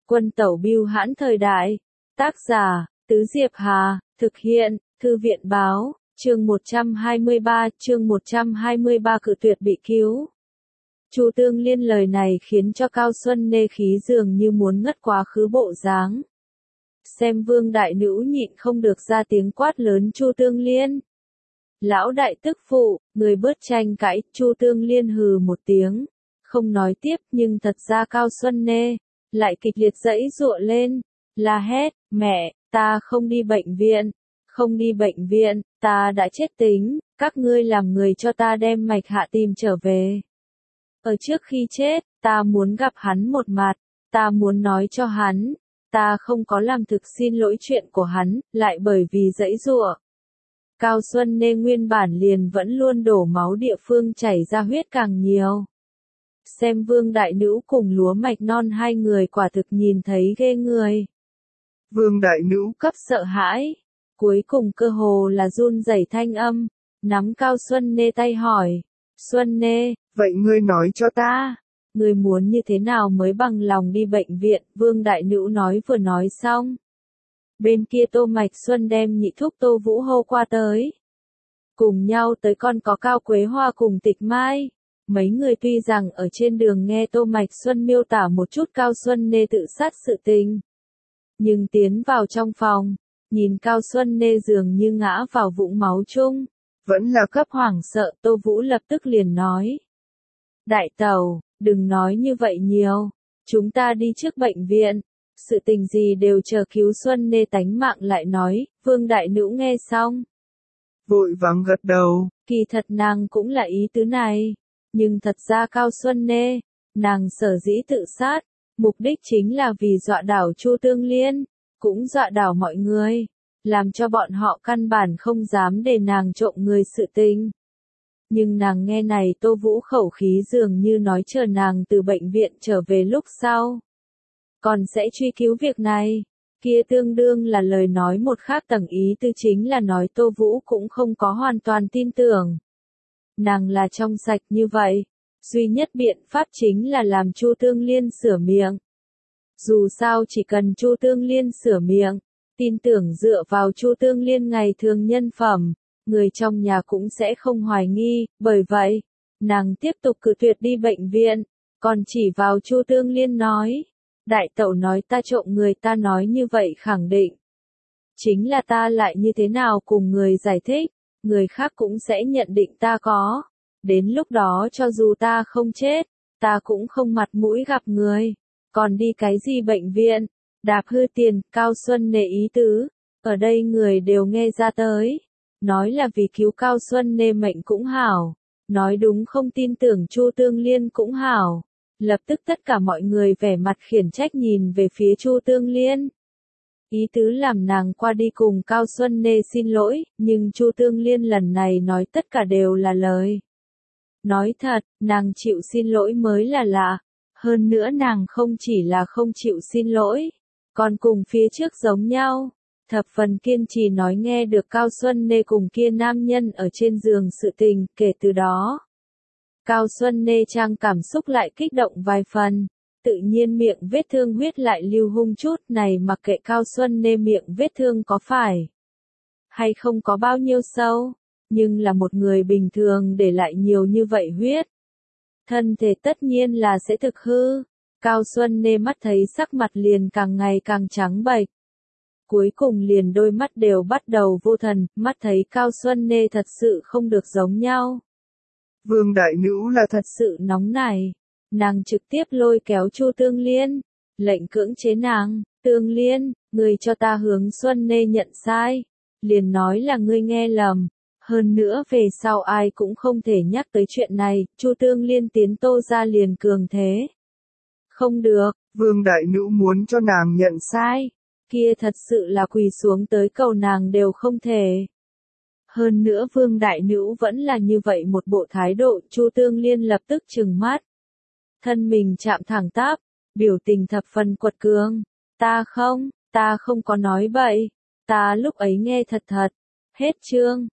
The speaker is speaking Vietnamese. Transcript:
Quân tẩu bưu hãn thời đại. Tác giả, Tứ Diệp Hà, thực hiện, Thư viện báo, chương 123 cự tuyệt bị cứu. Chu Tương Liên lời này khiến cho Cao Xuân Nê khí dường như muốn ngất quá khứ bộ dáng. Xem Vương đại nữ nhịn không được ra tiếng quát lớn Chu Tương Liên. Lão đại tức phụ, người bớt tranh cãi, Chu Tương Liên hừ một tiếng, không nói tiếp, nhưng thật ra Cao Xuân Nê lại kịch liệt giãy giụa lên, la hét, mẹ, ta không đi bệnh viện, không đi bệnh viện, ta đã chết tính, các ngươi làm người cho ta đem Mạch Hạ tìm trở về. Ở trước khi chết, ta muốn gặp hắn một mặt, ta muốn nói cho hắn, ta không có làm thực xin lỗi chuyện của hắn, lại bởi vì giãy giụa. Cao Xuân Nê nguyên bản liền vẫn luôn đổ máu địa phương chảy ra huyết càng nhiều. Xem Vương đại nữ cùng Lúa Mạch Non hai người quả thực nhìn thấy ghê người. Vương đại nữ cấp sợ hãi, cuối cùng cơ hồ là run rẩy thanh âm, nắm Cao Xuân Nê tay hỏi, Xuân Nê, vậy ngươi nói cho ta, ngươi muốn như thế nào mới bằng lòng đi bệnh viện, Vương đại nữ nói vừa nói xong. Bên kia Tô Mạch Xuân đem nhị thúc Tô Vũ hô qua tới. Cùng nhau tới còn có Cao Quế Hoa cùng Tịch Mai. Mấy người tuy rằng ở trên đường nghe Tô Mạch Xuân miêu tả một chút Cao Xuân Nê tự sát sự tình. Nhưng tiến vào trong phòng, nhìn Cao Xuân Nê dường như ngã vào vũng máu chung. Vẫn là cấp hoảng sợ, Tô Vũ lập tức liền nói. Đại tẩu, đừng nói như vậy nhiều. Chúng ta đi trước bệnh viện. Sự tình gì đều chờ cứu Xuân Nê tánh mạng lại nói, Vương đại nữ nghe xong. Vội vàng gật đầu. Kỳ thật nàng cũng là ý tứ này. Nhưng thật ra Cao Xuân Nê, nàng sở dĩ tự sát, mục đích chính là vì dọa đảo Chu Tương Liên, cũng dọa đảo mọi người, làm cho bọn họ căn bản không dám để nàng trộm người sự tình. Nhưng nàng nghe này Tô Vũ khẩu khí dường như nói chờ nàng từ bệnh viện trở về lúc sau. Còn sẽ truy cứu việc này, kia tương đương là lời nói một khác tầng ý tư chính là nói Tô Vũ cũng không có hoàn toàn tin tưởng. Nàng là trong sạch như vậy, duy nhất biện pháp chính là làm Chu Tương Liên sửa miệng. Dù sao chỉ cần Chu Tương Liên sửa miệng, tin tưởng dựa vào Chu Tương Liên ngày thường nhân phẩm, người trong nhà cũng sẽ không hoài nghi, bởi vậy, nàng tiếp tục cự tuyệt đi bệnh viện, còn chỉ vào Chu Tương Liên nói. Đại tẩu nói ta trộm người, ta nói như vậy khẳng định. Chính là ta lại như thế nào cùng người giải thích, người khác cũng sẽ nhận định ta có. Đến lúc đó cho dù ta không chết, ta cũng không mặt mũi gặp người. Còn đi cái gì bệnh viện, đạp hư tiền, Cao Xuân Nê ý tứ. Ở đây người đều nghe ra tới. Nói là vì cứu Cao Xuân Nê mệnh cũng hảo. Nói đúng không tin tưởng Chu Tương Liên cũng hảo. Lập tức tất cả mọi người vẻ mặt khiển trách nhìn về phía Chu Tương Liên. Ý tứ làm nàng qua đi cùng Cao Xuân Nê xin lỗi, nhưng Chu Tương Liên lần này nói tất cả đều là lời. Nói thật, nàng chịu xin lỗi mới là lạ. Hơn nữa nàng không chỉ là không chịu xin lỗi, còn cùng phía trước giống nhau. Thập phần kiên trì nói nghe được Cao Xuân Nê cùng kia nam nhân ở trên giường sự tình, kể từ đó. Cao Xuân Nê trang cảm xúc lại kích động vài phần, tự nhiên miệng vết thương huyết lại lưu hung chút này mặc kệ Cao Xuân Nê miệng vết thương có phải hay không có bao nhiêu sâu, nhưng là một người bình thường để lại nhiều như vậy huyết. Thân thể tất nhiên là sẽ thực hư, Cao Xuân Nê mắt thấy sắc mặt liền càng ngày càng trắng bệch. Cuối cùng liền đôi mắt đều bắt đầu vô thần, mắt thấy Cao Xuân Nê thật sự không được giống nhau. Vương đại nữ là thật sự nóng nảy, nàng trực tiếp lôi kéo Chu Tương Liên, lệnh cưỡng chế nàng, Tương Liên, ngươi cho ta hướng Xuân Nê nhận sai, liền nói là ngươi nghe lầm, hơn nữa về sau ai cũng không thể nhắc tới chuyện này, Chu Tương Liên tiến Tô ra liền cường thế. Không được, Vương đại nữ muốn cho nàng nhận sai, kia thật sự là quỳ xuống tới cầu nàng đều không thể. Hơn nữa Vương đại nữ vẫn là như vậy một bộ thái độ, Chu Tương Liên lập tức trừng mắt. Thân mình chạm thẳng tắp, biểu tình thập phần quật cường. Ta không có nói bậy, ta lúc ấy nghe thật thật. Hết chương.